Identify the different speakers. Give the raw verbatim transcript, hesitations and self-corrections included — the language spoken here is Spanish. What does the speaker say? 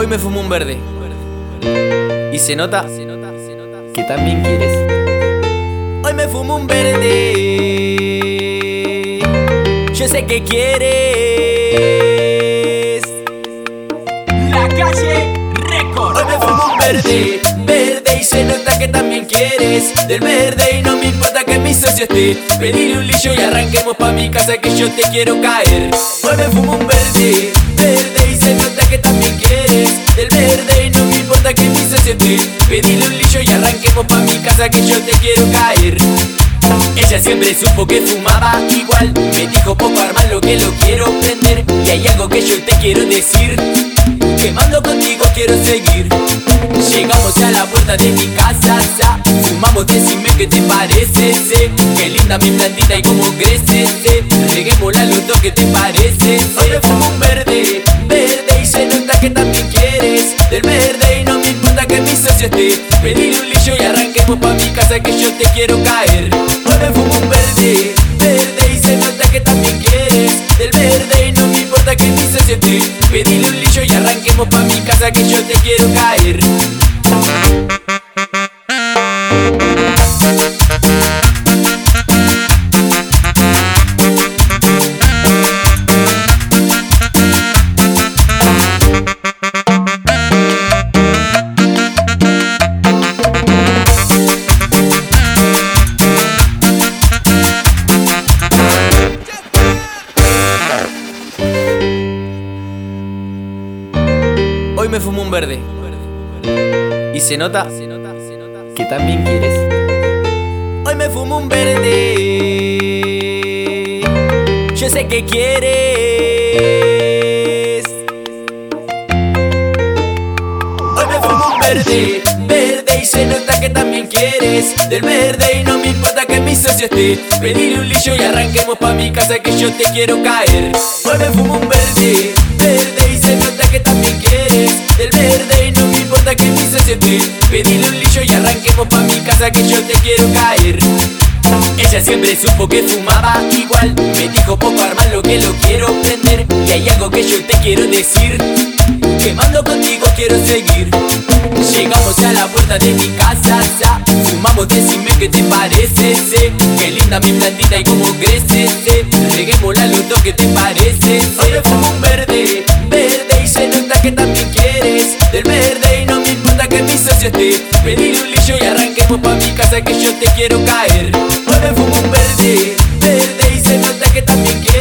Speaker 1: Hoy me fumo un verde y se nota que también quieres. Hoy me fumo un verde, yo sé que quieres.
Speaker 2: La Calle Record.
Speaker 1: Hoy me fumo un verde, verde y se nota que también quieres. Del verde y no me importa que mi socio esté. Pedile un lillo y arranquemos pa' mi casa que yo te quiero caer. Hoy me fumo un verde, verde y se nota que también quieres. Del verde y no me importa que mi socio esté. Pedile un lillo y arranquemos pa' mi casa que yo te quiero caer. Ella siempre supo que fumaba igual. Me dijo poco armar lo que lo quiero prender. Y hay algo que yo te quiero decir. Quemando contigo quiero seguir. Llegamos a la puerta de mi casa, sa. Fumamos, decime qué te parece, sé. Qué linda mi plantita y cómo crece, sé. Reguémosla los dos, ¿qué te parece? Hoy me fumo un verde, verde y se nota que también quieres. Del verde y no me importa que mi socio esté. Pedile un lillo y arranquemos pa' mi casa que yo te quiero caer. Hoy me fumo un verde, verde y se nota que también quieres. Del verde y no me importa que mi socio esté. Pedile un lillo y arranquemos pa' mi casa que yo te quiero caer. Hoy me fumo un verde y se nota que también quieres. Hoy me fumo un verde, yo sé que quieres. Hoy me fumo un verde, verde y se nota que también quieres. Del verde y no me importa que mi socio esté. Pedile un lillo y arranquemos pa' mi casa que yo te quiero caer. Hoy me fumo un verde, verde y se nota que también quieres. Del verde y no me importa que mi socio esté. Pedile un lillo y arranquemos pa' mi casa que yo te quiero caer. Ella siempre supo que fumaba igual. Me dijo poco armar lo que lo quiero prender. Y hay algo que yo te quiero decir. Quemando contigo quiero seguir. Llegamos a la puerta de mi casa, sa. Fumamos, decime qué te parece, sé. Qué linda mi plantita y cómo crece, sé. Reguémosla los dos, ¿qué te parece? Hoy me fumo un verde, verde y se nota que también quieres. Del verde y no me importa que mi socio esté. Pedile un lillo y arranquemos pa' mi casa que yo te quiero caer. Hoy me fumo un verde, verde y se nota que también quieres.